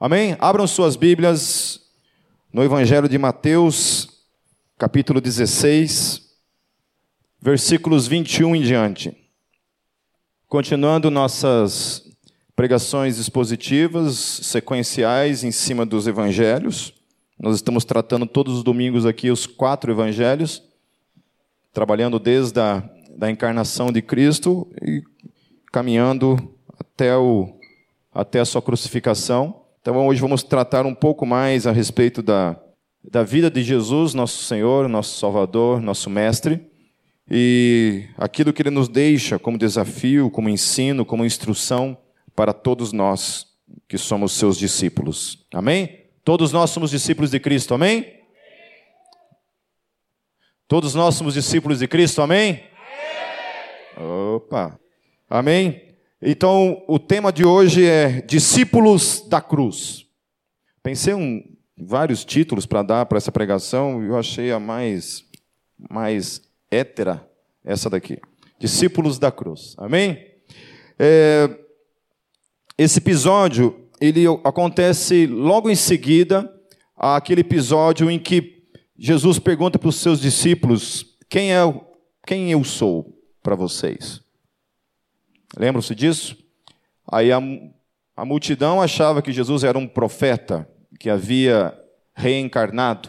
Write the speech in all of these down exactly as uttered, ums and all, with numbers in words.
Amém? Abram suas Bíblias no Evangelho de Mateus, capítulo dezesseis, versículos vinte e um em diante. Continuando nossas pregações expositivas, sequenciais em cima dos Evangelhos. Nós estamos tratando todos os domingos aqui os quatro Evangelhos, trabalhando desde a da encarnação de Cristo e caminhando até, o, até a sua crucificação. Então hoje vamos tratar um pouco mais a respeito da, da vida de Jesus, nosso Senhor, nosso Salvador, nosso Mestre, e aquilo que Ele nos deixa como desafio, como ensino, como instrução para todos nós que somos seus discípulos. Amém? Todos nós somos discípulos de Cristo, amém? Todos nós somos discípulos de Cristo, amém? Opa, amém? Então, o tema de hoje é Discípulos da Cruz. Pensei em vários títulos para dar para essa pregação, e eu achei a mais, mais hétera essa daqui. Discípulos da Cruz, amém? É, esse episódio, ele acontece logo em seguida àquele episódio em que Jesus pergunta para os seus discípulos, quem, é, quem eu sou para vocês? Lembram-se disso? Aí a, a multidão achava que Jesus era um profeta, que havia reencarnado.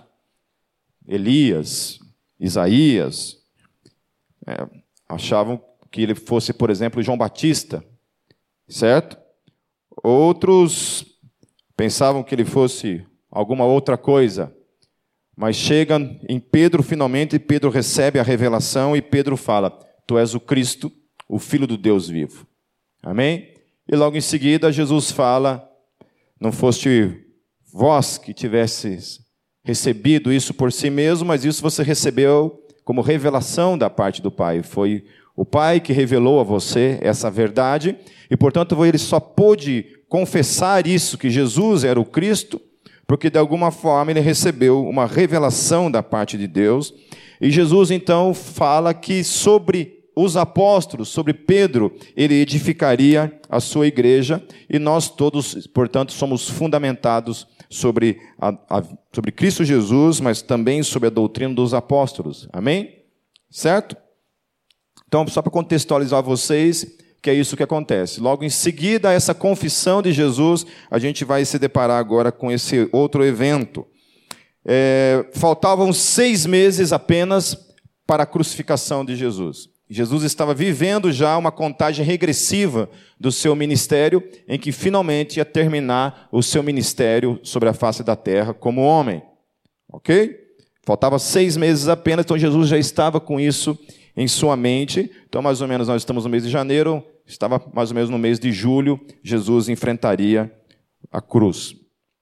Elias, Isaías, é, achavam que ele fosse, por exemplo, João Batista, certo? Outros pensavam que ele fosse alguma outra coisa. Mas chega em Pedro, finalmente, e Pedro recebe a revelação, e Pedro fala, tu és o Cristo, o Filho do Deus vivo. Amém? E logo em seguida, Jesus fala, não foste vós que tivesses recebido isso por si mesmo, mas isso você recebeu como revelação da parte do Pai. Foi o Pai que revelou a você essa verdade, e, portanto, ele só pôde confessar isso, que Jesus era o Cristo, porque de alguma forma ele recebeu uma revelação da parte de Deus. E Jesus então fala que sobre os apóstolos, sobre Pedro, ele edificaria a sua igreja, e nós todos, portanto, somos fundamentados sobre, a, a, sobre Cristo Jesus, mas também sobre a doutrina dos apóstolos. Amém? Certo? Então, só para contextualizar vocês, que é isso que acontece. Logo em seguida, essa confissão de Jesus, a gente vai se deparar agora com esse outro evento. É, faltavam seis meses apenas para a crucificação de Jesus. Jesus estava vivendo já uma contagem regressiva do seu ministério, em que finalmente ia terminar o seu ministério sobre a face da terra como homem. Ok? Faltava seis meses apenas, então Jesus já estava com isso em sua mente. Então, mais ou menos, nós estamos no mês de janeiro, estava mais ou menos no mês de julho, Jesus enfrentaria a cruz.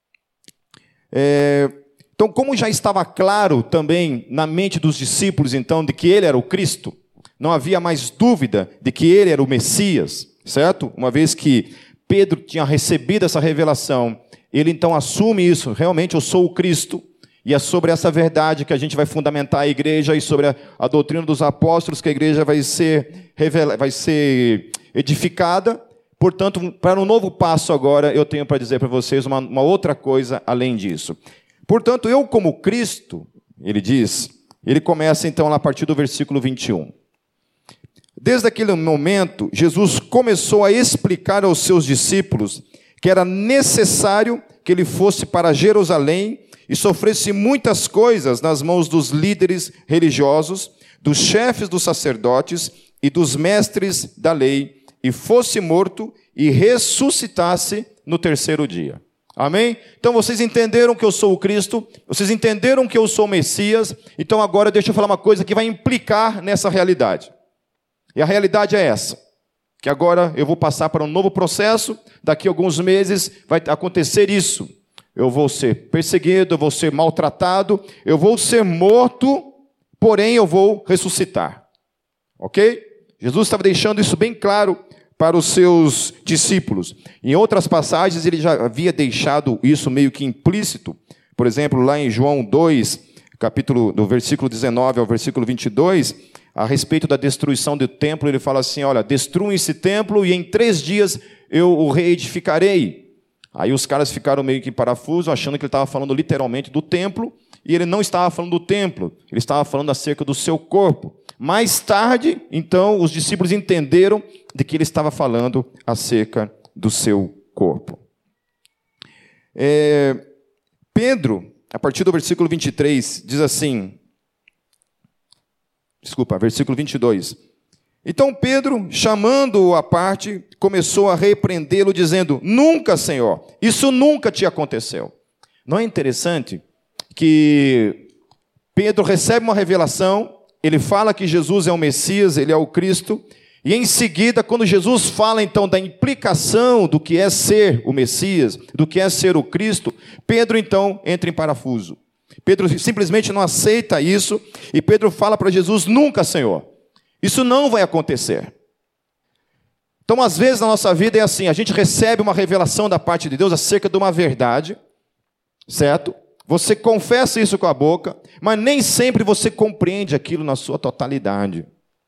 É, então, como já estava claro também na mente dos discípulos, então, de que ele era o Cristo, não havia mais dúvida de que ele era o Messias, certo? Uma vez que Pedro tinha recebido essa revelação, ele então assume isso, realmente eu sou o Cristo, e é sobre essa verdade que a gente vai fundamentar a igreja, e sobre a, a doutrina dos apóstolos que a igreja vai ser, revela, vai ser edificada. Portanto, para um novo passo agora, eu tenho para dizer para vocês uma, uma outra coisa além disso. Portanto, eu como Cristo, ele diz, ele começa então lá a partir do versículo vinte e um. Desde aquele momento, Jesus começou a explicar aos seus discípulos que era necessário que ele fosse para Jerusalém e sofresse muitas coisas nas mãos dos líderes religiosos, dos chefes dos sacerdotes e dos mestres da lei, e fosse morto e ressuscitasse no terceiro dia. Amém? Então vocês entenderam que eu sou o Cristo, vocês entenderam que eu sou o Messias, então agora deixa eu falar uma coisa que vai implicar nessa realidade. E a realidade é essa, que agora eu vou passar para um novo processo, daqui a alguns meses vai acontecer isso. Eu vou ser perseguido, eu vou ser maltratado, eu vou ser morto, porém eu vou ressuscitar. Ok? Jesus estava deixando isso bem claro para os seus discípulos. Em outras passagens ele já havia deixado isso meio que implícito. Por exemplo, lá em João dois, capítulo, do versículo dezenove ao versículo vinte e dois, a respeito da destruição do templo, ele fala assim, olha, destruam esse templo e em três dias eu o reedificarei. Aí os caras ficaram meio que em parafuso, achando que ele estava falando literalmente do templo, e ele não estava falando do templo, ele estava falando acerca do seu corpo. Mais tarde, então, os discípulos entenderam de que ele estava falando acerca do seu corpo. É, Pedro, a partir do versículo vinte e três, diz assim, desculpa, versículo vinte e dois. Então Pedro, chamando-o à parte, começou a repreendê-lo, dizendo, nunca, Senhor, isso nunca te aconteceu. Não é interessante que Pedro recebe uma revelação, ele fala que Jesus é o Messias, ele é o Cristo, e em seguida, quando Jesus fala então da implicação do que é ser o Messias, do que é ser o Cristo, Pedro então entra em parafuso. Pedro simplesmente não aceita isso, e Pedro fala para Jesus, nunca, Senhor, isso não vai acontecer. Então, às vezes na nossa vida é assim, a gente recebe uma revelação da parte de Deus acerca de uma verdade, certo? Você confessa isso com a boca, mas nem sempre você compreende aquilo na sua totalidade.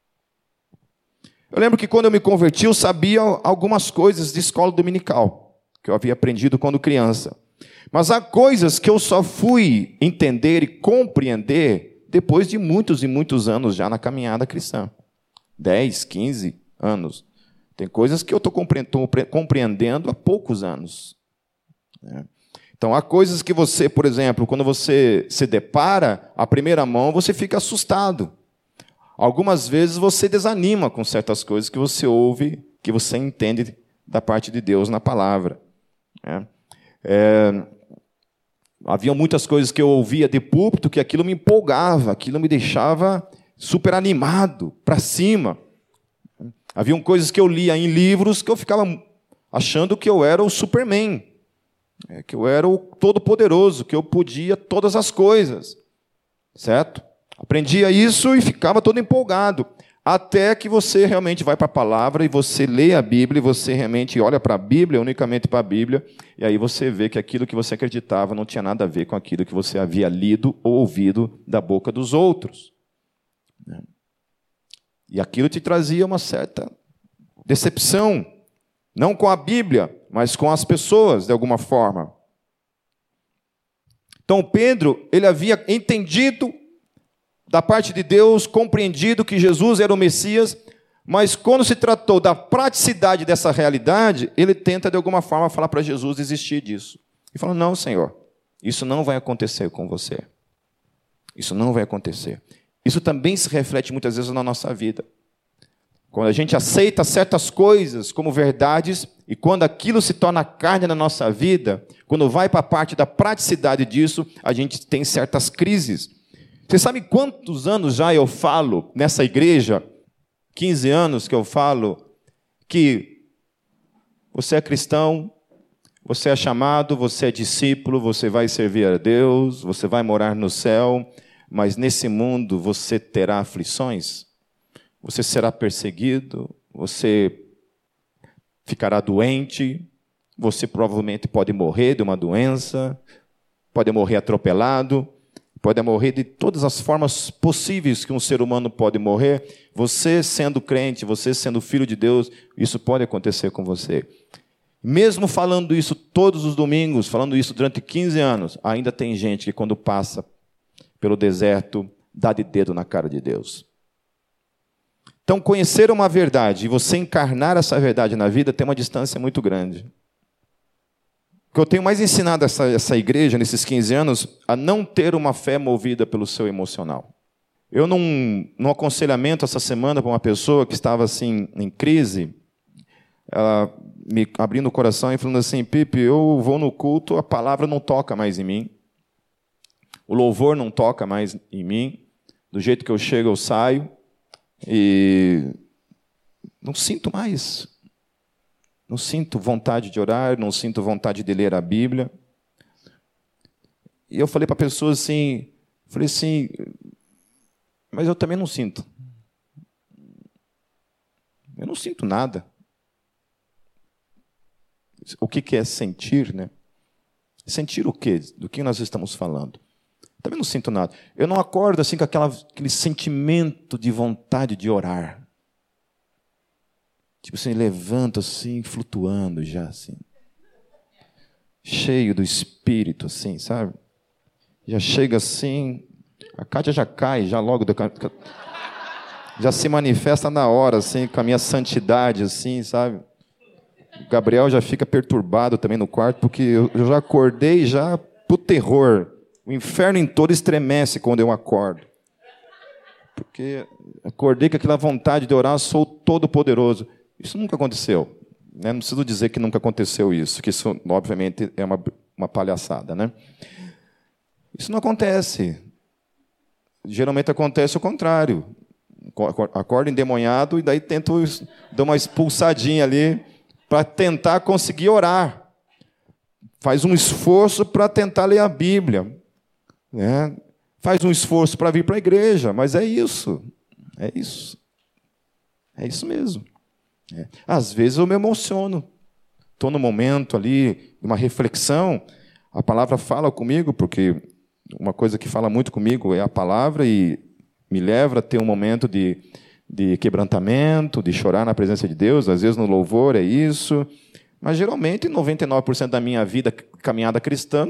Eu lembro que quando eu me converti, eu sabia algumas coisas de escola dominical, que eu havia aprendido quando criança. Mas há coisas que eu só fui entender e compreender depois de muitos e muitos anos já na caminhada cristã. dez, quinze anos. Tem coisas que eu estou compreendendo há poucos anos. Então, há coisas que você, por exemplo, quando você se depara, à primeira mão, você fica assustado. Algumas vezes você desanima com certas coisas que você ouve, que você entende da parte de Deus na palavra. É. É, havia muitas coisas que eu ouvia de púlpito que aquilo me empolgava, aquilo me deixava super animado, para cima. Haviam coisas que eu lia em livros que eu ficava achando que eu era o Superman, que eu era o Todo-Poderoso, que eu podia todas as coisas, certo? Aprendia isso e ficava todo empolgado, até que você realmente vai para a palavra e você lê a Bíblia, e você realmente olha para a Bíblia, unicamente para a Bíblia, e aí você vê que aquilo que você acreditava não tinha nada a ver com aquilo que você havia lido ou ouvido da boca dos outros. E aquilo te trazia uma certa decepção, não com a Bíblia, mas com as pessoas, de alguma forma. Então Pedro, ele havia entendido da parte de Deus, compreendido que Jesus era o Messias, mas quando se tratou da praticidade dessa realidade, ele tenta de alguma forma falar para Jesus desistir disso. E fala, não, Senhor, isso não vai acontecer com você. Isso não vai acontecer. Isso também se reflete muitas vezes na nossa vida. Quando a gente aceita certas coisas como verdades, e quando aquilo se torna carne na nossa vida, quando vai para a parte da praticidade disso, a gente tem certas crises. Você sabe quantos anos já eu falo nessa igreja? quinze anos que eu falo que você é cristão, você é chamado, você é discípulo, você vai servir a Deus, você vai morar no céu, mas nesse mundo você terá aflições, você será perseguido, você ficará doente, você provavelmente pode morrer de uma doença, pode morrer atropelado, pode morrer de todas as formas possíveis que um ser humano pode morrer. Você sendo crente, você sendo filho de Deus, isso pode acontecer com você. Mesmo falando isso todos os domingos, falando isso durante quinze anos, ainda tem gente que quando passa pelo deserto, dá de dedo na cara de Deus. Então, conhecer uma verdade e você encarnar essa verdade na vida tem uma distância muito grande. O que eu tenho mais ensinado essa, essa igreja, nesses quinze anos, a não ter uma fé movida pelo seu emocional. Eu, num, num aconselhamento essa semana para uma pessoa que estava assim, em crise, ela me abrindo o coração e falando assim, Pipe, eu vou no culto, a palavra não toca mais em mim, o louvor não toca mais em mim, do jeito que eu chego eu saio, e não sinto mais. Não sinto vontade de orar, não sinto vontade de ler a Bíblia. E eu falei para a pessoa assim, falei assim, mas eu também não sinto. Eu não sinto nada. O que é sentir, né? Sentir o quê? Do que nós estamos falando? Também não sinto nada. Eu não acordo assim com aquela, aquele sentimento de vontade de orar. Tipo assim, levanto assim, flutuando já assim. cheio do Espírito, assim, sabe? Já chega assim, a Kátia já cai, já logo, do, já se manifesta na hora, assim, com a minha santidade, assim, sabe? O Gabriel já fica perturbado também no quarto, porque eu, eu já acordei já pro terror. O inferno em todo estremece quando eu acordo. Porque acordei com aquela vontade de orar, sou todo-poderoso. Isso nunca aconteceu. Né? Não preciso dizer que nunca aconteceu isso, que isso, obviamente, é uma, uma palhaçada. Né? Isso não acontece. Geralmente acontece o contrário. Acordo endemoniado e daí tento dar uma expulsadinha ali para tentar conseguir orar. Faz um esforço para tentar ler a Bíblia. Né? Faz um esforço para vir para a igreja, mas é isso. É isso. É isso mesmo. É. Às vezes eu me emociono. Estou no momento ali, de uma reflexão. A palavra fala comigo, porque uma coisa que fala muito comigo é a palavra e me leva a ter um momento de, de quebrantamento, de chorar na presença de Deus. Às vezes no louvor é isso. Mas geralmente noventa e nove por cento da minha vida, caminhada cristã,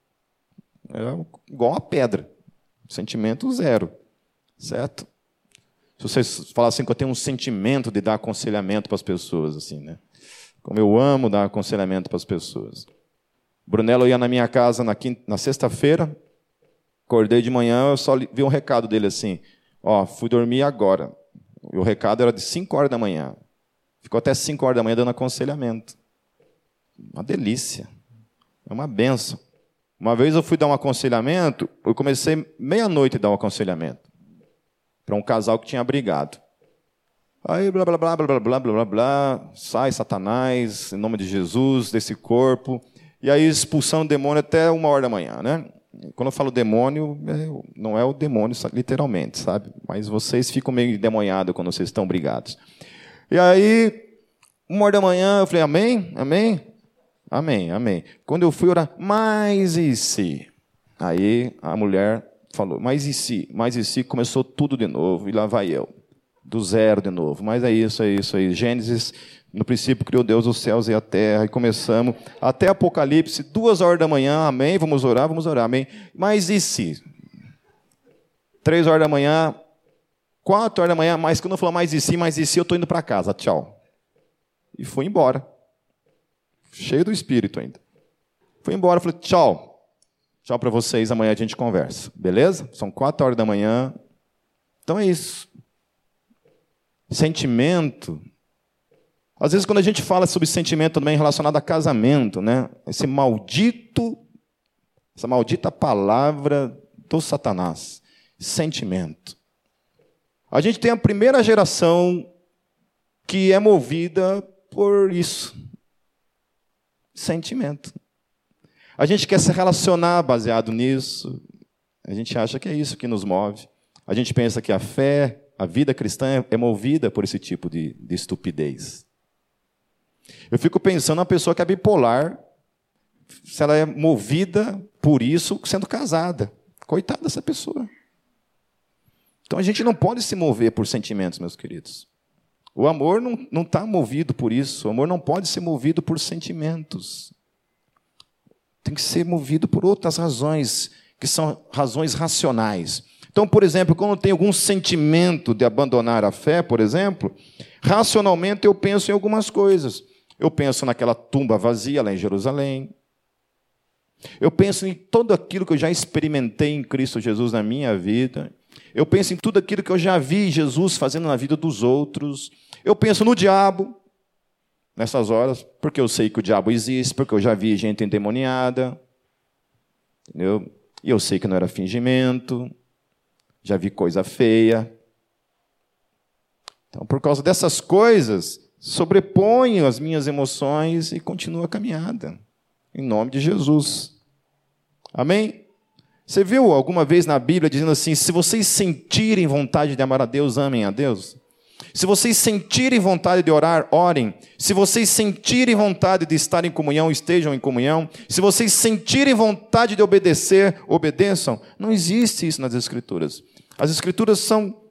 é igual uma pedra. Sentimento zero, certo? Se vocês falam assim que eu tenho um sentimento de dar aconselhamento para as pessoas, assim, né? Como eu amo dar aconselhamento para as pessoas. Brunello ia na minha casa na, quinta, na sexta-feira, acordei de manhã, eu só vi um recado dele assim, ó, fui dormir agora. E o recado era de cinco horas da manhã. Ficou até cinco horas da manhã dando aconselhamento. Uma delícia. É uma benção. Uma vez eu fui dar um aconselhamento, eu comecei meia-noite a dar um aconselhamento para um casal que tinha brigado. Aí, blá, blá, blá, blá, blá, blá, blá, blá, sai Satanás, em nome de Jesus, desse corpo. E aí expulsando o demônio até uma hora da manhã, né? Quando eu falo demônio, não é o demônio literalmente, sabe? Mas vocês ficam meio endemoniados quando vocês estão brigados. E aí, uma hora da manhã, eu falei, amém? Amém? Amém, amém. Quando eu fui orar, mas e se? Aí a mulher falou, mas e se? Mas e se? Começou tudo de novo, e lá vai eu. Do zero de novo. Mas é isso, é isso aí. Gênesis, no princípio criou Deus os céus e a terra, e começamos até Apocalipse, duas horas da manhã, amém, vamos orar, vamos orar, amém. Mas e se? Três horas da manhã, quatro horas da manhã, mas quando eu falar mais e se, mais e se, eu estou indo para casa, tchau. E fui embora. Cheio do Espírito ainda. Fui embora, falei, tchau. Tchau para vocês, amanhã a gente conversa. Beleza? São quatro horas da manhã. Então é isso. Sentimento. Às vezes quando a gente fala sobre sentimento também relacionado a casamento, né? Esse maldito, essa maldita palavra do Satanás. Sentimento. A gente tem a primeira geração que é movida por isso. Sentimento. A gente quer se relacionar baseado nisso. A gente acha que é isso que nos move. A gente pensa que a fé, a vida cristã é movida por esse tipo de, de estupidez. Eu fico pensando na pessoa que é bipolar, se ela é movida por isso sendo casada. Coitada dessa pessoa. Então a gente não pode se mover por sentimentos, meus queridos. O amor não está movido por isso. O amor não pode ser movido por sentimentos. Tem que ser movido por outras razões, que são razões racionais. Então, por exemplo, quando tem algum sentimento de abandonar a fé, por exemplo, racionalmente eu penso em algumas coisas. Eu penso naquela tumba vazia lá em Jerusalém. Eu penso em tudo aquilo que eu já experimentei em Cristo Jesus na minha vida. Eu penso em tudo aquilo que eu já vi Jesus fazendo na vida dos outros. Eu penso no diabo, nessas horas, porque eu sei que o diabo existe, porque eu já vi gente endemoniada. Entendeu? E eu sei que não era fingimento. Já vi coisa feia. Então, por causa dessas coisas, sobreponho as minhas emoções e continuo a caminhada. Em nome de Jesus. Amém? Você viu alguma vez na Bíblia dizendo assim, se vocês sentirem vontade de amar a Deus, amem a Deus? Se vocês sentirem vontade de orar, orem. Se vocês sentirem vontade de estar em comunhão, estejam em comunhão. Se vocês sentirem vontade de obedecer, obedeçam. Não existe isso nas Escrituras. As Escrituras são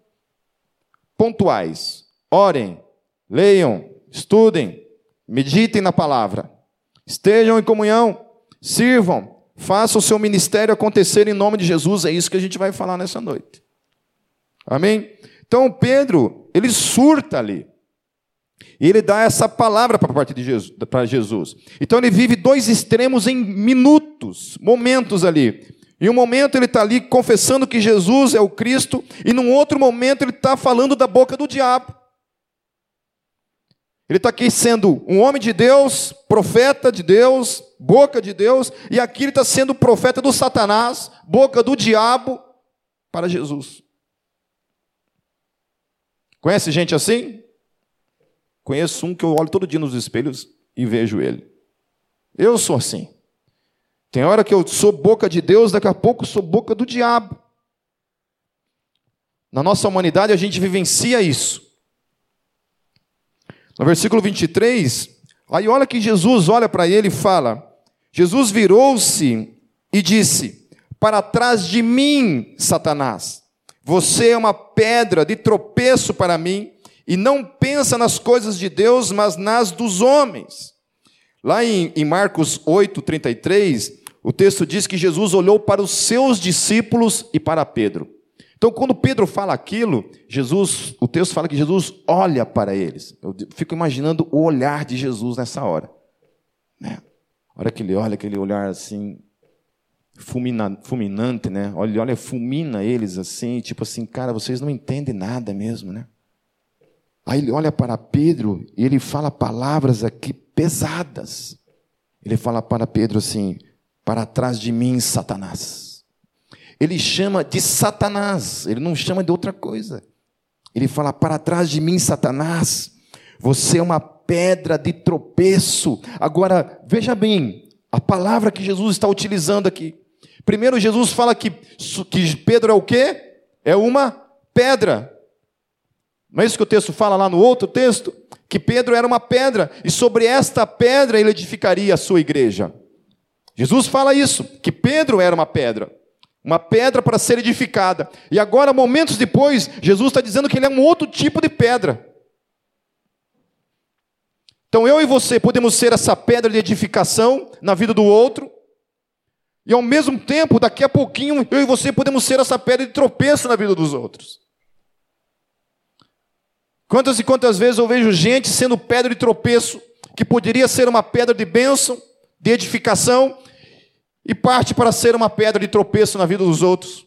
pontuais. Orem, leiam, estudem, meditem na palavra. Estejam em comunhão. sirvam, façam o seu ministério acontecer em nome de Jesus. É isso que a gente vai falar nessa noite. Amém? Então Pedro, ele surta ali. E ele dá essa palavra para parte de Jesus, para Jesus. Então ele vive dois extremos em minutos, momentos ali. Em um momento ele está ali confessando que Jesus é o Cristo, e num outro momento ele está falando da boca do diabo. Ele está aqui sendo um homem de Deus, profeta de Deus, boca de Deus, e aqui ele está sendo profeta do Satanás, boca do diabo, para Jesus. Conhece gente assim? Conheço um que eu olho todo dia nos espelhos e vejo ele. Eu sou assim. Tem hora que eu sou boca de Deus, daqui a pouco eu sou boca do diabo. Na nossa humanidade a gente vivencia isso. No versículo vinte e três, aí olha que Jesus olha para ele e fala, Jesus virou-se e disse, para trás de mim, Satanás, você é uma pedra de tropeço para mim, e não pensa nas coisas de Deus, mas nas dos homens. Lá em, em Marcos oito, trinta e três, o texto diz que Jesus olhou para os seus discípulos e para Pedro. Então, quando Pedro fala aquilo, Jesus, o texto fala que Jesus olha para eles. Eu fico imaginando o olhar de Jesus nessa hora. Né? A hora que ele olha, aquele olhar assim, fulmina, fulminante, né? Olha, olha, fulmina eles assim, tipo assim, cara, vocês não entendem nada mesmo, né? Aí ele olha para Pedro e ele fala palavras aqui pesadas. Ele fala para Pedro assim, para trás de mim, Satanás. Ele chama de Satanás, ele não chama de outra coisa. Ele fala, para trás de mim, Satanás, você é uma pedra de tropeço. Agora, veja bem, a palavra que Jesus está utilizando aqui. Primeiro, Jesus fala que, que Pedro é o quê? É uma pedra. Não é isso que o texto fala lá no outro texto? Que Pedro era uma pedra, e sobre esta pedra ele edificaria a sua igreja. Jesus fala isso, que Pedro era uma pedra. Uma pedra para ser edificada. E agora, momentos depois, Jesus está dizendo que ele é um outro tipo de pedra. Então eu e você podemos ser essa pedra de edificação na vida do outro. E ao mesmo tempo, daqui a pouquinho, eu e você podemos ser essa pedra de tropeço na vida dos outros. Quantas e quantas vezes eu vejo gente sendo pedra de tropeço, que poderia ser uma pedra de bênção, de edificação, e parte para ser uma pedra de tropeço na vida dos outros.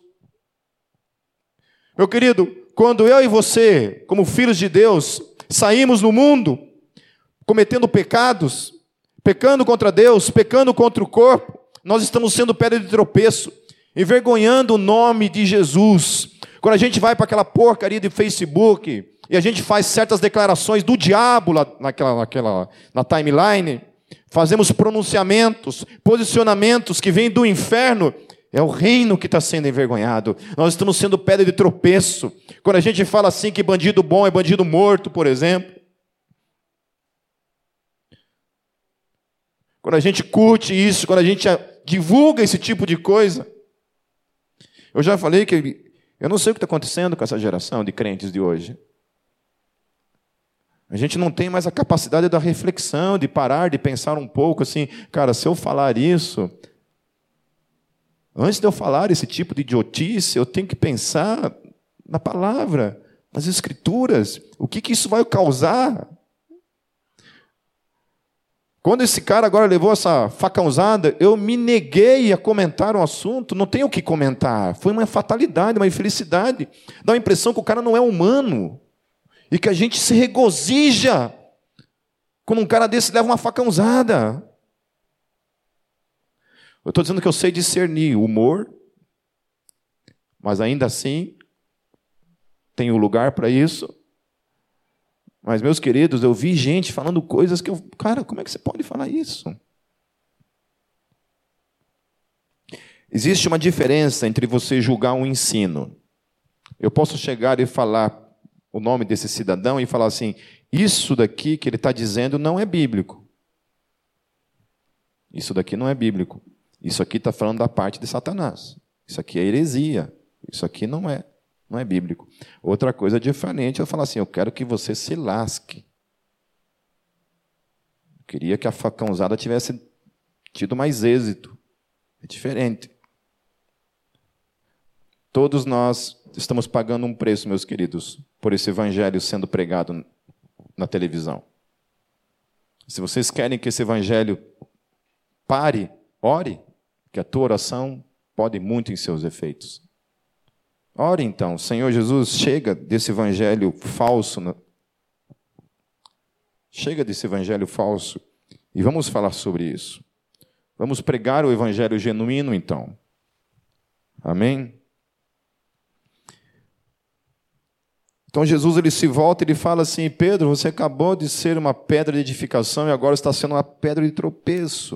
Meu querido, quando eu e você, como filhos de Deus, saímos no mundo, cometendo pecados, pecando contra Deus, pecando contra o corpo, nós estamos sendo pedra de tropeço, envergonhando o nome de Jesus. Quando a gente vai para aquela porcaria de Facebook, e a gente faz certas declarações do diabo lá naquela, naquela, na timeline, fazemos pronunciamentos, posicionamentos que vêm do inferno, é o reino que está sendo envergonhado. Nós estamos sendo pedra de tropeço. Quando a gente fala assim que bandido bom é bandido morto, por exemplo. Quando a gente curte isso, quando a gente divulga esse tipo de coisa. Eu já falei que eu não sei o que está acontecendo com essa geração de crentes de hoje. A gente não tem mais a capacidade da reflexão, de parar, de pensar um pouco assim, cara, se eu falar isso, antes de eu falar esse tipo de idiotice, eu tenho que pensar na palavra, nas escrituras, o que, que isso vai causar. Quando esse cara agora levou essa facãozada, eu me neguei a comentar um assunto, não tenho o que comentar, foi uma fatalidade, uma infelicidade, dá a impressão que o cara não é humano. E que a gente se regozija quando um cara desse leva uma facãozada. Eu estou dizendo que eu sei discernir o humor, mas ainda assim, tenho lugar para isso. Mas, meus queridos, eu vi gente falando coisas que eu... Cara, como é que você pode falar isso? Existe uma diferença entre você julgar um ensino. Eu posso chegar e falar o nome desse cidadão e falar assim, isso daqui que ele está dizendo não é bíblico. Isso daqui não é bíblico. Isso aqui está falando da parte de Satanás. Isso aqui é heresia. Isso aqui não é, não é bíblico. Outra coisa diferente, eu falar assim, eu quero que você se lasque. Eu queria que a facãozada tivesse tido mais êxito. É diferente. Todos nós estamos pagando um preço, meus queridos, por esse evangelho sendo pregado na televisão. Se vocês querem que esse evangelho pare, ore, que a tua oração pode muito em seus efeitos. Ore então, Senhor Jesus, chega desse evangelho falso, chega desse evangelho falso, e vamos falar sobre isso. Vamos pregar o evangelho genuíno, então. Amém? Então Jesus ele se volta e ele fala assim: Pedro, você acabou de ser uma pedra de edificação e agora está sendo uma pedra de tropeço.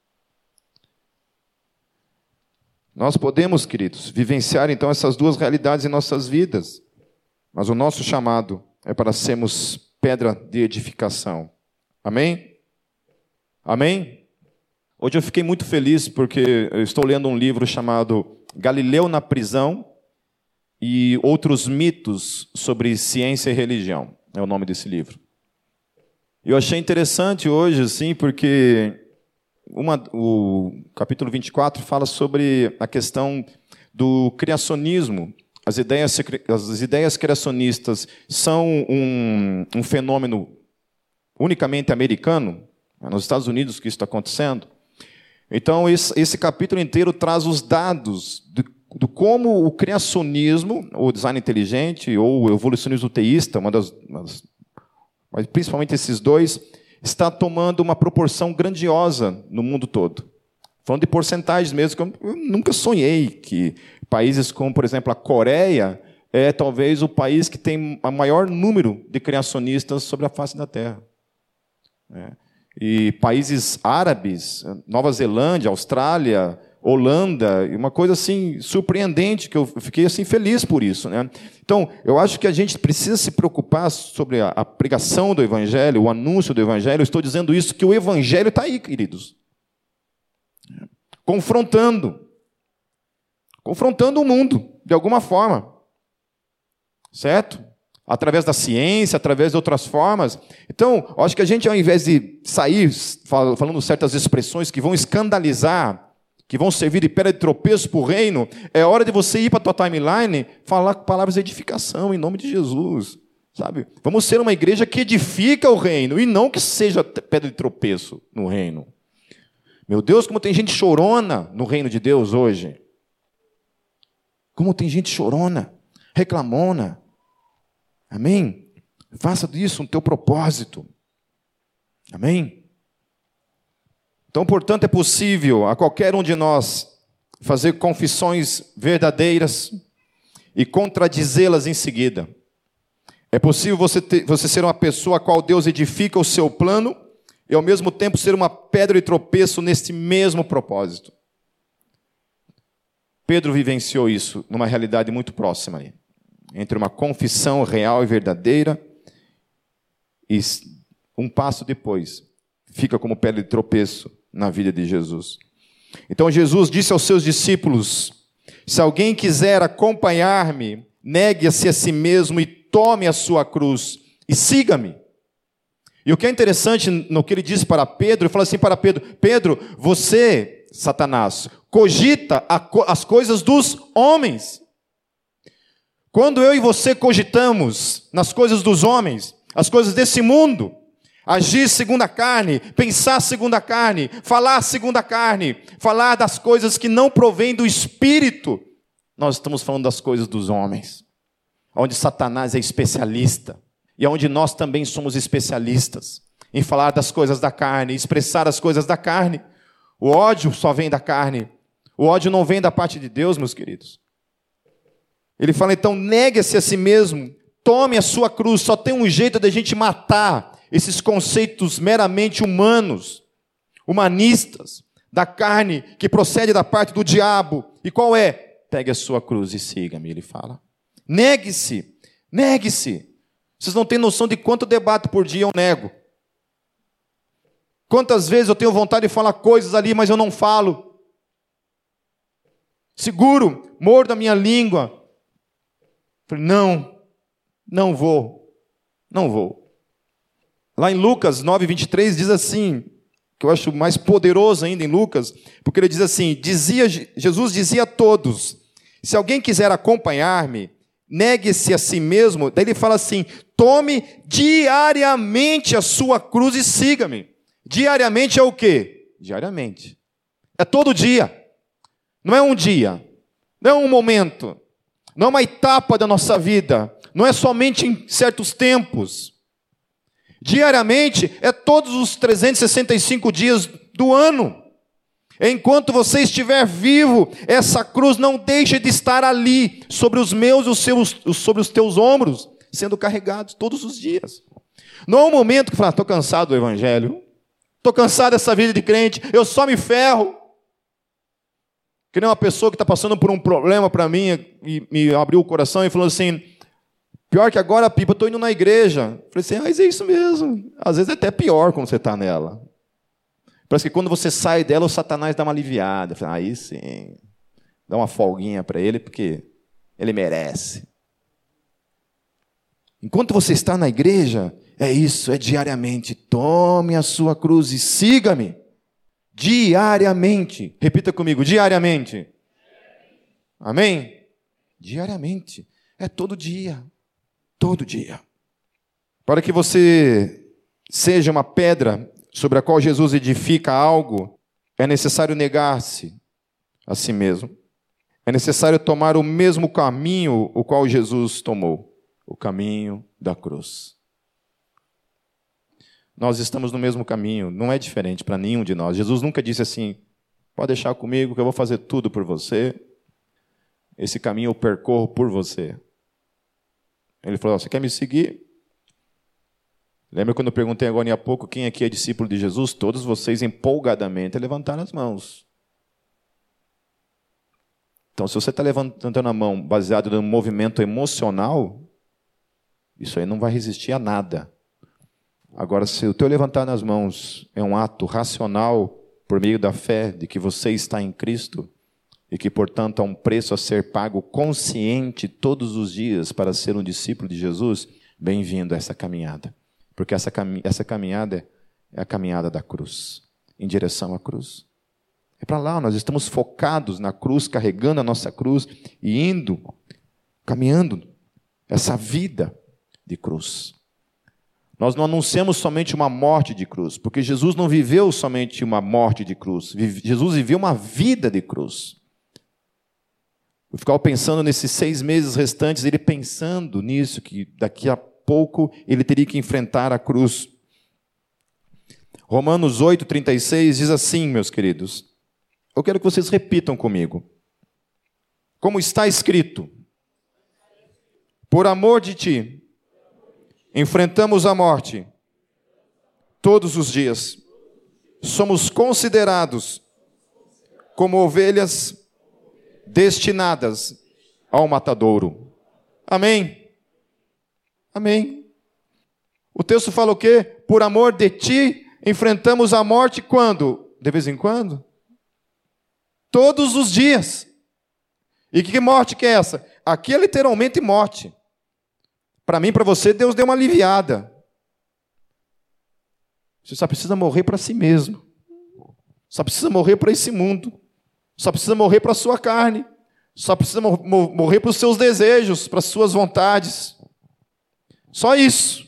Nós podemos, queridos, vivenciar então essas duas realidades em nossas vidas, mas o nosso chamado é para sermos pedra de edificação. Amém? Amém? Hoje eu fiquei muito feliz porque eu estou lendo um livro chamado Galileu na Prisão e Outros Mitos sobre Ciência e Religião. É o nome desse livro. Eu achei interessante hoje, assim, porque uma, o capítulo vinte e quatro fala sobre a questão do criacionismo. As ideias, as ideias criacionistas são um, um fenômeno unicamente americano. É nos Estados Unidos que isso está acontecendo. Então, esse, esse capítulo inteiro traz os dados de, de como o criacionismo, ou design inteligente, ou o evolucionismo teísta, uma das, das, mas principalmente esses dois, está tomando uma proporção grandiosa no mundo todo. Falando de porcentagens mesmo, que eu nunca sonhei que países como, por exemplo, a Coreia, é talvez o país que tem o maior número de criacionistas sobre a face da Terra. É. E países árabes, Nova Zelândia, Austrália, Holanda, uma coisa assim surpreendente, que eu fiquei assim feliz por isso, né? Então, eu acho que a gente precisa se preocupar sobre a, a pregação do Evangelho, o anúncio do Evangelho. Eu estou dizendo isso, que o Evangelho está aí, queridos. Confrontando. Confrontando o mundo, de alguma forma. Certo? Através da ciência, através de outras formas. Então, acho que a gente, ao invés de sair falando certas expressões que vão escandalizar, que vão servir de pedra de tropeço para o reino, é hora de você ir para a tua timeline falar palavras de edificação em nome de Jesus. Sabe? Vamos ser uma igreja que edifica o reino e não que seja pedra de tropeço no reino. Meu Deus, como tem gente chorona no reino de Deus hoje. Como tem gente chorona, reclamona. Amém? Faça disso um teu propósito. Amém? Então, portanto, é possível a qualquer um de nós fazer confissões verdadeiras e contradizê-las em seguida. É possível você, ter, você ser uma pessoa a qual Deus edifica o seu plano e, ao mesmo tempo, ser uma pedra de tropeço neste mesmo propósito. Pedro vivenciou isso numa realidade muito próxima aí. Entre uma confissão real e verdadeira e um passo depois fica como pedra de tropeço na vida de Jesus. Então Jesus disse aos seus discípulos: se alguém quiser acompanhar-me, negue-se a si mesmo e tome a sua cruz e siga-me. E o que é interessante no que ele disse para Pedro, ele fala assim para Pedro: Pedro, você, Satanás, cogita as coisas dos homens. Quando eu e você cogitamos nas coisas dos homens, as coisas desse mundo, agir segundo a carne, pensar segundo a carne, falar segundo a carne, falar das coisas que não provêm do Espírito, nós estamos falando das coisas dos homens, onde Satanás é especialista, e onde nós também somos especialistas, em falar das coisas da carne, expressar as coisas da carne. O ódio só vem da carne, o ódio não vem da parte de Deus, meus queridos. Ele fala, então, negue-se a si mesmo, tome a sua cruz. Só tem um jeito de a gente matar esses conceitos meramente humanos, humanistas, da carne, que procede da parte do diabo. E qual é? Pegue a sua cruz e siga-me, ele fala. Negue-se, negue-se. Vocês não têm noção de quanto debato por dia eu nego. Quantas vezes eu tenho vontade de falar coisas ali, mas eu não falo. Seguro, mordo a minha língua. Falei, não, não vou, não vou. Lá em Lucas nove, vinte e três diz assim, que eu acho mais poderoso ainda em Lucas, porque ele diz assim, dizia, Jesus dizia a todos, se alguém quiser acompanhar-me, negue-se a si mesmo. Daí ele fala assim, tome diariamente a sua cruz e siga-me. Diariamente é o quê? Diariamente. É todo dia. Não é um dia. Não é um momento. Não é uma etapa da nossa vida. Não é somente em certos tempos. Diariamente é todos os trezentos e sessenta e cinco dias do ano. Enquanto você estiver vivo, essa cruz não deixa de estar ali, sobre os meus e os seus, sobre os teus ombros, sendo carregados todos os dias. Não é um momento que fala, estou cansado do evangelho, estou cansado dessa vida de crente, eu só me ferro. Que nem uma pessoa que está passando por um problema para mim, e me abriu o coração e falou assim, pior que agora, Pipa, eu estou indo na igreja. Eu falei assim, mas é isso mesmo. Às vezes é até pior quando você está nela. Parece que quando você sai dela, o Satanás dá uma aliviada. Fala, aí sim, dá uma folguinha para ele, porque ele merece. Enquanto você está na igreja, é isso, é diariamente. Tome a sua cruz e siga-me. Diariamente. Repita comigo, diariamente. Amém? Diariamente. É todo dia. Todo dia. Para que você seja uma pedra sobre a qual Jesus edifica algo, é necessário negar-se a si mesmo. É necessário tomar o mesmo caminho o qual Jesus tomou, o caminho da cruz. Nós estamos no mesmo caminho, não é diferente para nenhum de nós. Jesus nunca disse assim, pode deixar comigo que eu vou fazer tudo por você. Esse caminho eu percorro por você. Ele falou, você quer me seguir? Lembra quando eu perguntei agora há pouco quem aqui é discípulo de Jesus? Todos vocês empolgadamente levantaram as mãos. Então, se você está levantando a mão baseado num movimento emocional, isso aí não vai resistir a nada. Agora, se o teu levantar nas mãos é um ato racional por meio da fé de que você está em Cristo e que, portanto, há um preço a ser pago consciente todos os dias para ser um discípulo de Jesus, bem-vindo a essa caminhada. Porque essa, cam- essa caminhada é a caminhada da cruz, em direção à cruz. É para lá, nós estamos focados na cruz, carregando a nossa cruz e indo, caminhando essa vida de cruz. Nós não anunciamos somente uma morte de cruz, porque Jesus não viveu somente uma morte de cruz, Jesus viveu uma vida de cruz. Eu ficava pensando nesses seis meses restantes, ele pensando nisso, que daqui a pouco ele teria que enfrentar a cruz. Romanos oito, trinta e seis diz assim, meus queridos, eu quero que vocês repitam comigo. Como está escrito, por amor de ti, enfrentamos a morte todos os dias. Somos considerados como ovelhas destinadas ao matadouro. Amém? Amém. O texto fala o quê? Por amor de ti, enfrentamos a morte quando? De vez em quando? Todos os dias. E que morte que é essa? Aqui é literalmente morte. Para mim, para você, Deus deu uma aliviada. Você só precisa morrer para si mesmo. Só precisa morrer para esse mundo. Só precisa morrer para a sua carne. Só precisa mor- morrer para os seus desejos, para as suas vontades. Só isso.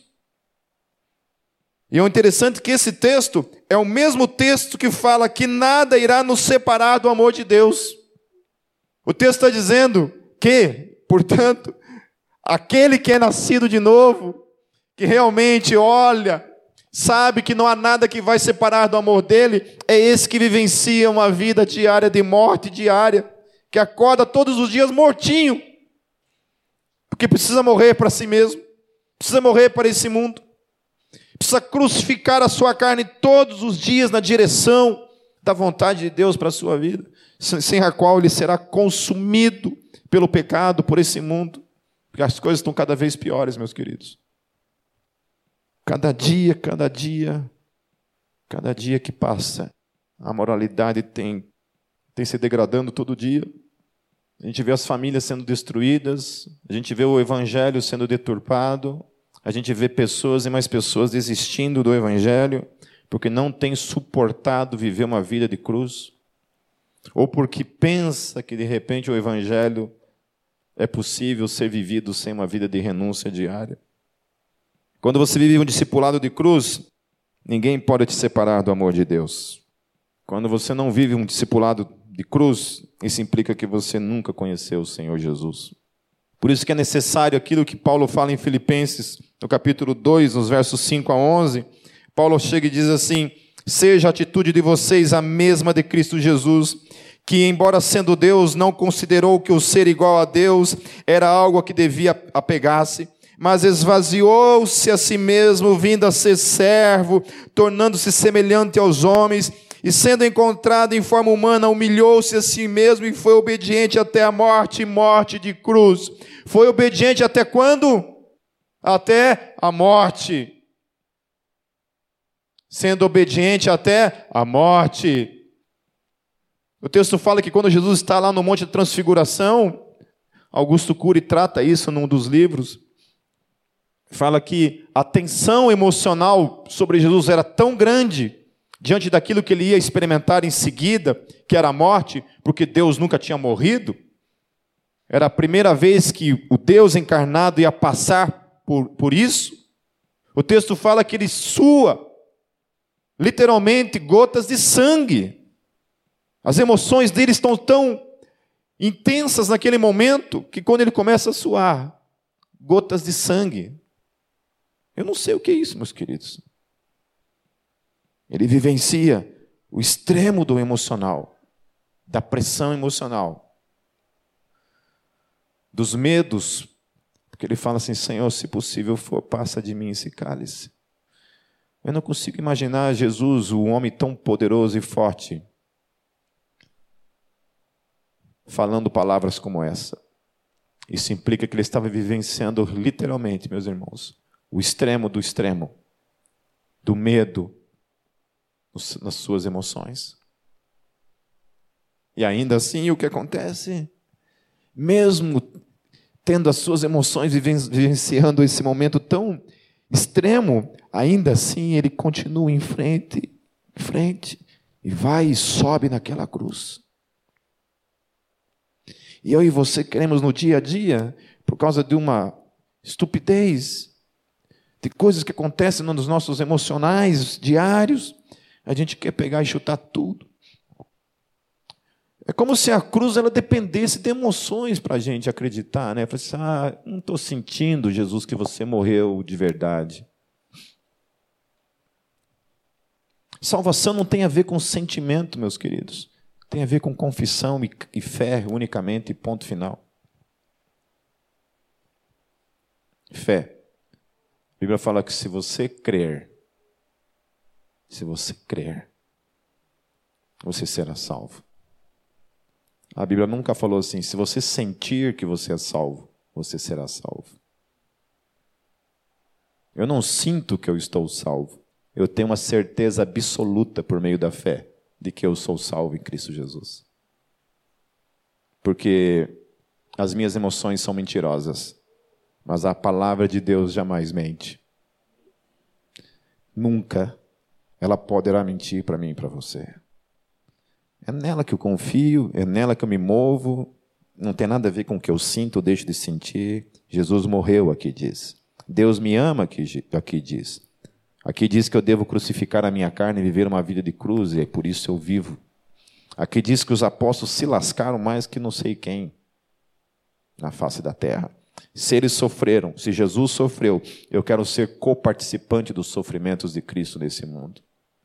E é interessante que esse texto é o mesmo texto que fala que nada irá nos separar do amor de Deus. O texto está dizendo que, portanto, aquele que é nascido de novo, que realmente olha, sabe que não há nada que vai separar do amor dele, é esse que vivencia uma vida diária de morte diária, que acorda todos os dias mortinho, porque precisa morrer para si mesmo, precisa morrer para esse mundo, precisa crucificar a sua carne todos os dias na direção da vontade de Deus para a sua vida, sem a qual ele será consumido pelo pecado, por esse mundo, porque as coisas estão cada vez piores, meus queridos. Cada dia, cada dia, cada dia que passa, a moralidade tem, tem se degradando todo dia. A gente vê as famílias sendo destruídas, a gente vê o evangelho sendo deturpado, a gente vê pessoas e mais pessoas desistindo do evangelho, porque não tem suportado viver uma vida de cruz, ou porque pensa que de repente o evangelho é possível ser vivido sem uma vida de renúncia diária. Quando você vive um discipulado de cruz, ninguém pode te separar do amor de Deus. Quando você não vive um discipulado de cruz, isso implica que você nunca conheceu o Senhor Jesus. Por isso que é necessário aquilo que Paulo fala em Filipenses, no capítulo dois, nos versos cinco a onze. Paulo chega e diz assim: seja a atitude de vocês a mesma de Cristo Jesus, que, embora sendo Deus, não considerou que o ser igual a Deus era algo a que devia apegar-se, mas esvaziou-se a si mesmo, vindo a ser servo, tornando-se semelhante aos homens, e sendo encontrado em forma humana, humilhou-se a si mesmo e foi obediente até a morte, morte de cruz. Foi obediente até quando? Até a morte. Sendo obediente até a morte. O texto fala que quando Jesus está lá no Monte da Transfiguração, Augusto Cury trata isso num dos livros, fala que a tensão emocional sobre Jesus era tão grande, diante daquilo que ele ia experimentar em seguida, que era a morte, porque Deus nunca tinha morrido. Era a primeira vez que o Deus encarnado ia passar por, por isso. O texto fala que ele sua, literalmente, gotas de sangue. As emoções dele estão tão intensas naquele momento, que quando ele começa a suar, gotas de sangue. Eu não sei o que é isso, meus queridos. Ele vivencia o extremo do emocional, da pressão emocional, dos medos, porque ele fala assim: Senhor, se possível for, passa de mim esse cálice. Eu não consigo imaginar Jesus, o homem tão poderoso e forte, falando palavras como essa. Isso implica que ele estava vivenciando literalmente, meus irmãos, o extremo do extremo, do medo, nas suas emoções. E ainda assim, o que acontece? Mesmo tendo as suas emoções, vivenciando esse momento tão extremo, ainda assim ele continua em frente, em frente, e vai e sobe naquela cruz. E eu e você queremos no dia a dia, por causa de uma estupidez, de coisas que acontecem nos nossos emocionais diários, a gente quer pegar e chutar tudo. É como se a cruz ela dependesse de emoções para a gente acreditar, né? Fala assim: ah, não estou sentindo, Jesus, que você morreu de verdade. Salvação não tem a ver com sentimento, meus queridos. Tem a ver com confissão e, e fé unicamente, ponto final. Fé. A Bíblia fala que se você crer, se você crer, você será salvo. A Bíblia nunca falou assim: se você sentir que você é salvo, você será salvo. Eu não sinto que eu estou salvo. Eu tenho uma certeza absoluta por meio da fé de que eu sou salvo em Cristo Jesus. Porque as minhas emoções são mentirosas, mas a palavra de Deus jamais mente. Nunca ela poderá mentir para mim e para você. É nela que eu confio, é nela que eu me movo, não tem nada a ver com o que eu sinto ou deixo de sentir. Jesus morreu, aqui diz. Deus me ama, aqui, aqui diz. Aqui diz que eu devo crucificar a minha carne e viver uma vida de cruz, e é por isso eu vivo. Aqui diz que os apóstolos se lascaram mais que não sei quem na face da terra. Se eles sofreram, se Jesus sofreu, eu quero ser coparticipante dos sofrimentos de Cristo nesse mundo.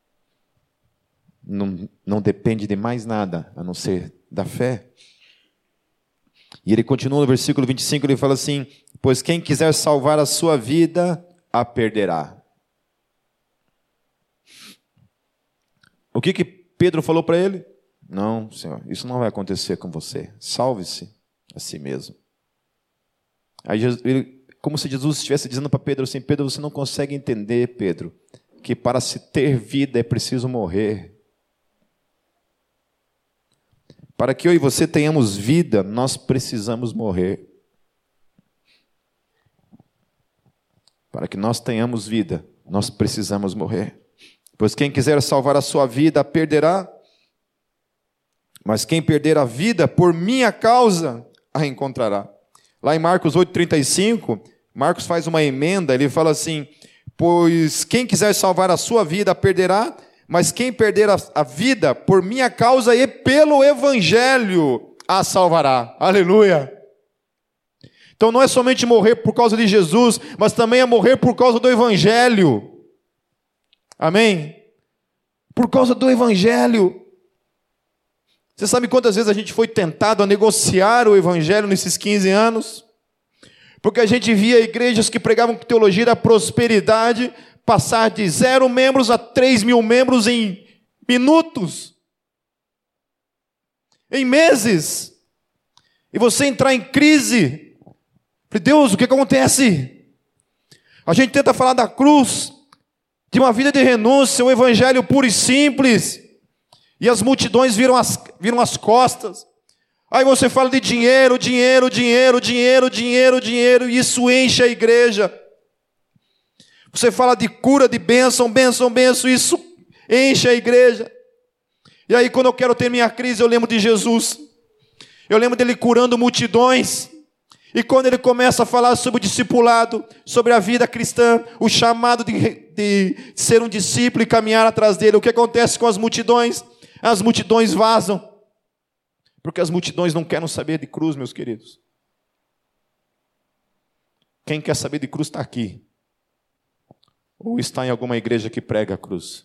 Não, não depende de mais nada, a não ser da fé. E ele continua no versículo vinte e cinco, ele fala assim: pois quem quiser salvar a sua vida, a perderá. O que que Pedro falou para ele? Não, Senhor, isso não vai acontecer com você. Salve-se a si mesmo. Aí, ele, como se Jesus estivesse dizendo para Pedro assim: Pedro, você não consegue entender, Pedro, que para se ter vida é preciso morrer. Para que eu e você tenhamos vida, nós precisamos morrer. Para que nós tenhamos vida, nós precisamos morrer. Pois quem quiser salvar a sua vida, a perderá. Mas quem perder a vida por minha causa, a encontrará. Lá em Marcos oito, trinta e cinco, Marcos faz uma emenda, ele fala assim: pois quem quiser salvar a sua vida, a perderá. Mas quem perder a, a vida por minha causa e pelo evangelho, a salvará. Aleluia! Então não é somente morrer por causa de Jesus, mas também é morrer por causa do evangelho. Amém? Por causa do evangelho. Você sabe quantas vezes a gente foi tentado a negociar o evangelho nesses quinze anos? Porque a gente via igrejas que pregavam teologia da prosperidade passar de zero membros a três mil membros em minutos, em meses, e você entrar em crise. Falei, Deus, o que acontece? A gente tenta falar da cruz, de uma vida de renúncia, um evangelho puro e simples, e as multidões viram as, viram as costas. Aí você fala de dinheiro, dinheiro, dinheiro, dinheiro, dinheiro, dinheiro, e isso enche a igreja. Você fala de cura, de bênção, bênção, bênção, isso enche a igreja. E aí quando eu quero ter minha crise, eu lembro de Jesus. Eu lembro dele curando multidões. E quando ele começa a falar sobre o discipulado, sobre a vida cristã, o chamado de, de ser um discípulo e caminhar atrás dele, o que acontece com as multidões? As multidões vazam. Porque as multidões não querem saber de cruz, meus queridos. Quem quer saber de cruz está aqui. Ou está em alguma igreja que prega a cruz.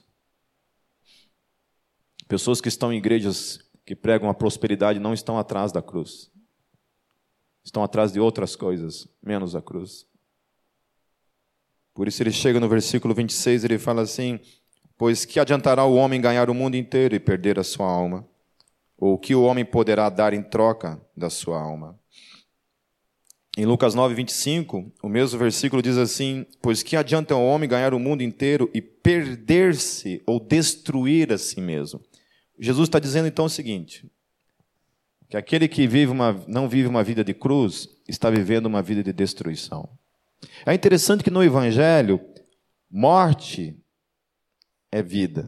Pessoas que estão em igrejas que pregam a prosperidade não estão atrás da cruz. Estão atrás de outras coisas, menos a cruz. Por isso ele chega no versículo vinte e seis, ele fala assim: pois que adiantará o homem ganhar o mundo inteiro e perder a sua alma? Ou o que o homem poderá dar em troca da sua alma? Em Lucas nove, vinte e cinco, o mesmo versículo diz assim: pois que adianta o homem ganhar o mundo inteiro e perder-se ou destruir a si mesmo? Jesus está dizendo então o seguinte: que aquele que vive uma, não vive uma vida de cruz, está vivendo uma vida de destruição. É interessante que no Evangelho, morte é vida.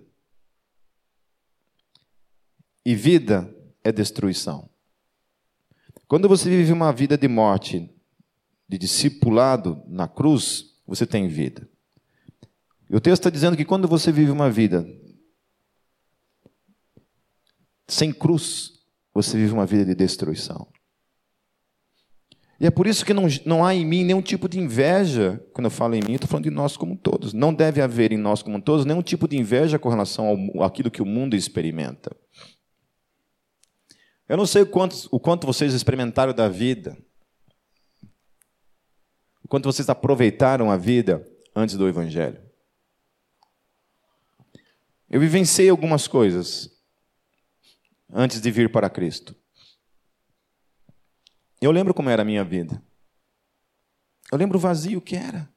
E vida é destruição. Quando você vive uma vida de morte, de discipulado na cruz, você tem vida. E o texto está dizendo que quando você vive uma vida sem cruz, você vive uma vida de destruição. E é por isso que não, não há em mim nenhum tipo de inveja. Quando eu falo em mim, eu estou falando de nós como todos. Não deve haver em nós como todos nenhum tipo de inveja com relação ao, àquilo que o mundo experimenta. Eu não sei o quanto, o quanto vocês experimentaram da vida, o quanto vocês aproveitaram a vida antes do Evangelho. Eu vivenciei algumas coisas antes de vir para Cristo. Eu lembro como era a minha vida. Eu lembro o vazio que era.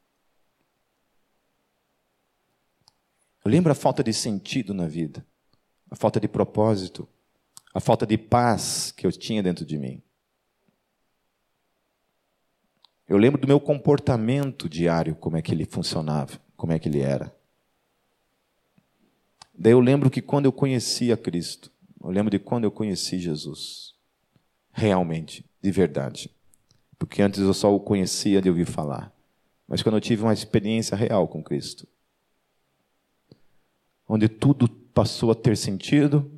Eu lembro a falta de sentido na vida, a falta de propósito, a falta de paz que eu tinha dentro de mim. Eu lembro do meu comportamento diário, como é que ele funcionava, como é que ele era. Daí eu lembro que quando eu conheci a Cristo, eu lembro de quando eu conheci Jesus, realmente, de verdade. Porque antes eu só o conhecia de ouvir falar. Mas quando eu tive uma experiência real com Cristo, onde tudo passou a ter sentido,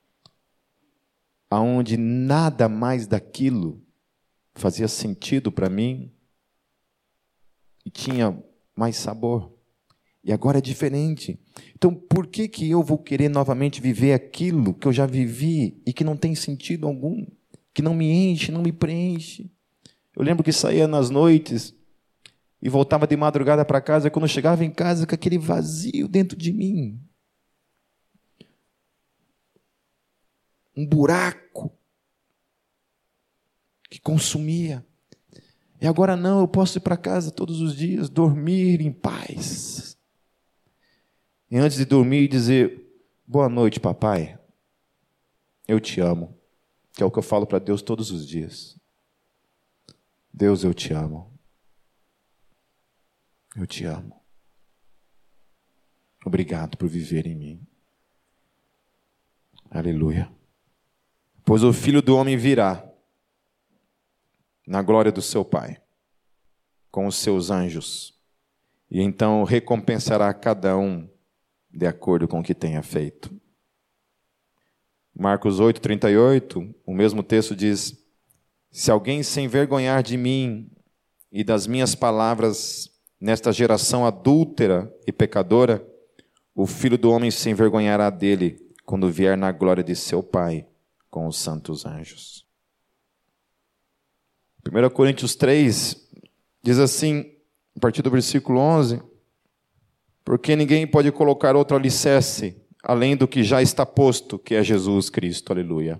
aonde nada mais daquilo fazia sentido para mim e tinha mais sabor. E agora é diferente. Então, por que que eu vou querer novamente viver aquilo que eu já vivi e que não tem sentido algum, que não me enche, não me preenche? Eu lembro que saía nas noites e voltava de madrugada para casa, e quando eu chegava em casa com aquele vazio dentro de mim, um buraco que consumia. E agora não, eu posso ir para casa todos os dias, dormir em paz. E antes de dormir, dizer: boa noite, papai, eu te amo. Que é o que eu falo para Deus todos os dias. Deus, eu te amo. Eu te amo. Obrigado por viver em mim. Aleluia. Pois o Filho do Homem virá na glória do seu Pai, com os seus anjos, e então recompensará cada um de acordo com o que tenha feito. Marcos oito, trinta e oito, o mesmo texto diz: se alguém se envergonhar de mim e das minhas palavras nesta geração adúltera e pecadora, o Filho do Homem se envergonhará dele quando vier na glória de seu Pai com os santos anjos. primeira Coríntios três diz assim, a partir do versículo onze: porque ninguém pode colocar outro alicerce além do que já está posto, que é Jesus Cristo. Aleluia.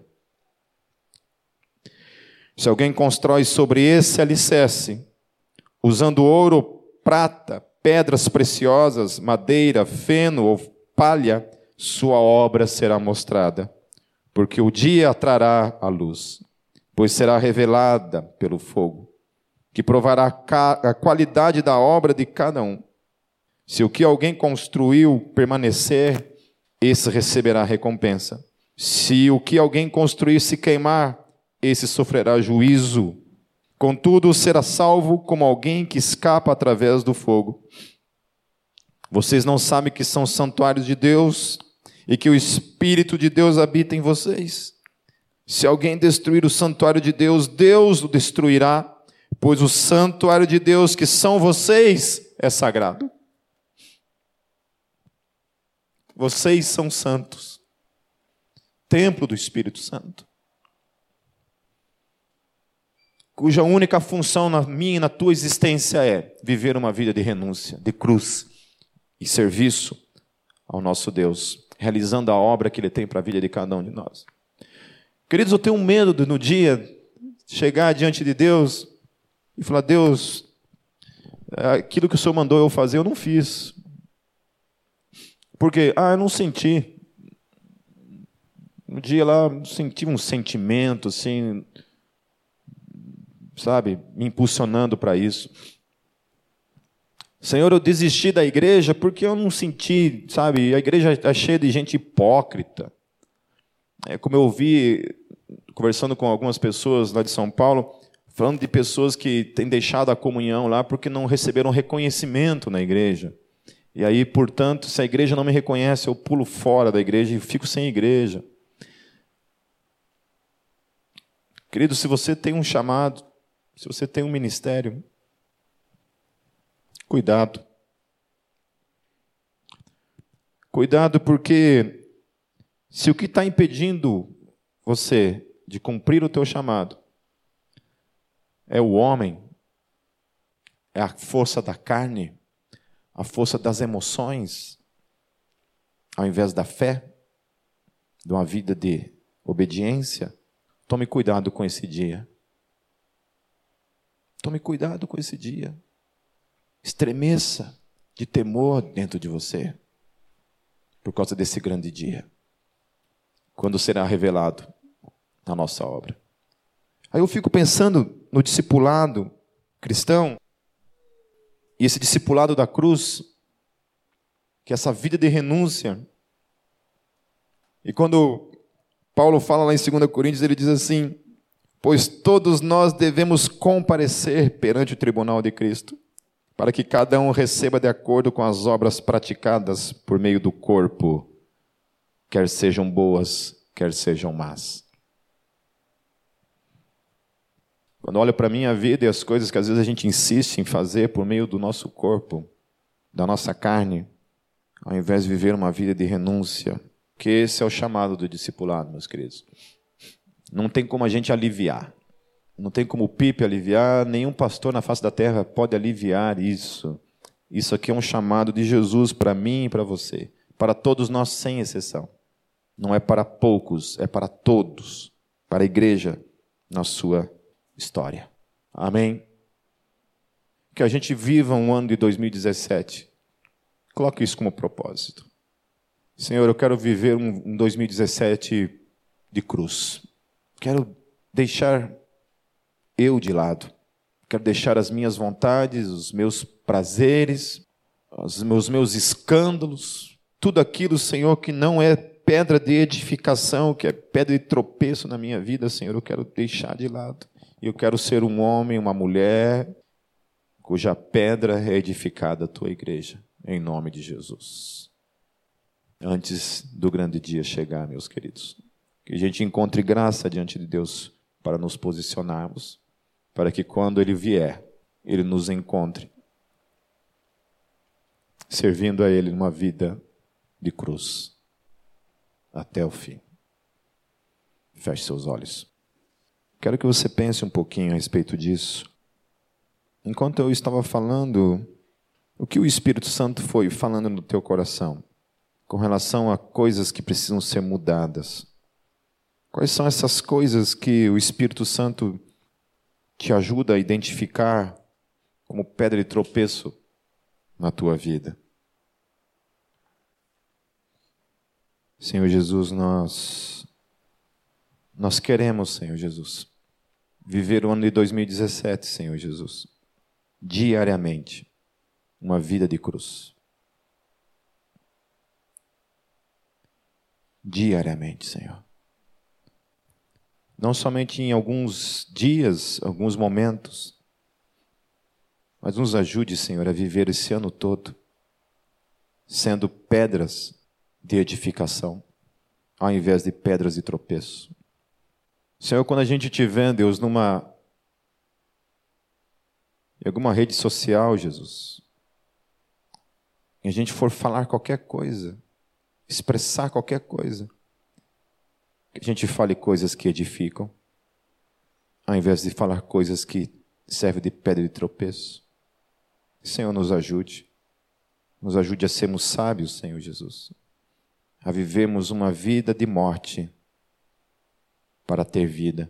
Se alguém constrói sobre esse alicerce, usando ouro, prata, pedras preciosas, madeira, feno ou palha, sua obra será mostrada, porque o dia trará a luz, pois será revelada pelo fogo, que provará a qualidade da obra de cada um. Se o que alguém construiu permanecer, esse receberá recompensa. Se o que alguém construir se queimar, esse sofrerá juízo. Contudo, será salvo como alguém que escapa através do fogo. Vocês não sabem que são santuários de Deus e que o Espírito de Deus habita em vocês? Se alguém destruir o santuário de Deus, Deus o destruirá, pois o santuário de Deus, que são vocês, é sagrado. Vocês são santos, templo do Espírito Santo, cuja única função na minha e na tua existência é viver uma vida de renúncia, de cruz e serviço ao nosso Deus, realizando a obra que Ele tem para a vida de cada um de nós. Queridos, eu tenho medo de no dia chegar diante de Deus e falar: Deus, aquilo que o Senhor mandou eu fazer, eu não fiz. Porque, ah, eu não senti. No dia lá, eu senti um sentimento, assim, sabe, me impulsionando para isso. Senhor, eu desisti da igreja porque eu não senti, sabe, a igreja está cheia de gente hipócrita. É, como eu ouvi, conversando com algumas pessoas lá de São Paulo, falando de pessoas que têm deixado a comunhão lá porque não receberam reconhecimento na igreja. E aí, portanto, se a igreja não me reconhece, eu pulo fora da igreja e fico sem igreja. Querido, se você tem um chamado, se você tem um ministério, cuidado. Cuidado, porque se o que está impedindo você de cumprir o teu chamado é o homem, é a força da carne, a força das emoções, ao invés da fé, de uma vida de obediência, tome cuidado com esse dia. Tome cuidado com esse dia. Estremeça de temor dentro de você, por causa desse grande dia, quando será revelado a nossa obra. Aí eu fico pensando no discipulado cristão, e esse discipulado da cruz, que é essa vida de renúncia. E quando Paulo fala lá em segunda Coríntios, ele diz assim: pois todos nós devemos comparecer perante o tribunal de Cristo, para que cada um receba de acordo com as obras praticadas por meio do corpo, quer sejam boas, quer sejam más. Quando olho para a minha vida e as coisas que às vezes a gente insiste em fazer por meio do nosso corpo, da nossa carne, ao invés de viver uma vida de renúncia, que esse é o chamado do discipulado, meus queridos. Não tem como a gente aliviar. Não tem como o Pipe aliviar, nenhum pastor na face da terra pode aliviar isso. Isso aqui é um chamado de Jesus para mim e para você, para todos nós sem exceção. Não é para poucos, é para todos, para a igreja na sua história. Amém? Que a gente viva um ano de dois mil e dezessete. Coloque isso como propósito. Senhor, eu quero viver um dois mil e dezessete de cruz. Quero deixar eu de lado. Quero deixar as minhas vontades, os meus prazeres, os meus, meus escândalos, tudo aquilo, Senhor, que não é pedra de edificação, que é pedra de tropeço na minha vida, Senhor, eu quero deixar de lado. Eu quero ser um homem, uma mulher, cuja pedra é edificada a tua igreja, em nome de Jesus. Antes do grande dia chegar, meus queridos, que a gente encontre graça diante de Deus para nos posicionarmos, para que quando Ele vier, Ele nos encontre, servindo a Ele numa vida de cruz, até o fim. Feche seus olhos. Quero que você pense um pouquinho a respeito disso. Enquanto eu estava falando, o que o Espírito Santo foi falando no teu coração, com relação a coisas que precisam ser mudadas? Quais são essas coisas que o Espírito Santo te ajuda a identificar como pedra de tropeço na tua vida? Senhor Jesus, nós, nós queremos, Senhor Jesus, viver o ano de dois mil e dezessete, Senhor Jesus, diariamente, uma vida de cruz. Diariamente, Senhor. Não somente em alguns dias, alguns momentos, mas nos ajude, Senhor, a viver esse ano todo, sendo pedras de edificação, ao invés de pedras de tropeço. Senhor, quando a gente te vê, Deus, numa em alguma rede social, Jesus, e a gente for falar qualquer coisa, expressar qualquer coisa, que a gente fale coisas que edificam, ao invés de falar coisas que servem de pedra de tropeço. Senhor, nos ajude, nos ajude a sermos sábios, Senhor Jesus, a vivermos uma vida de morte para ter vida,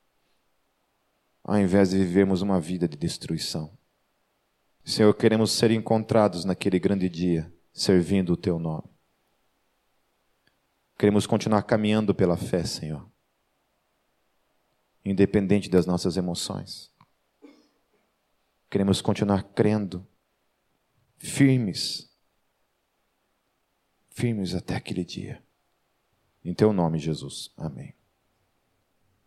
ao invés de vivermos uma vida de destruição. Senhor, queremos ser encontrados naquele grande dia, servindo o Teu nome. Queremos continuar caminhando pela fé, Senhor, independente das nossas emoções. Queremos continuar crendo, firmes, firmes até aquele dia. Em Teu nome, Jesus. Amém.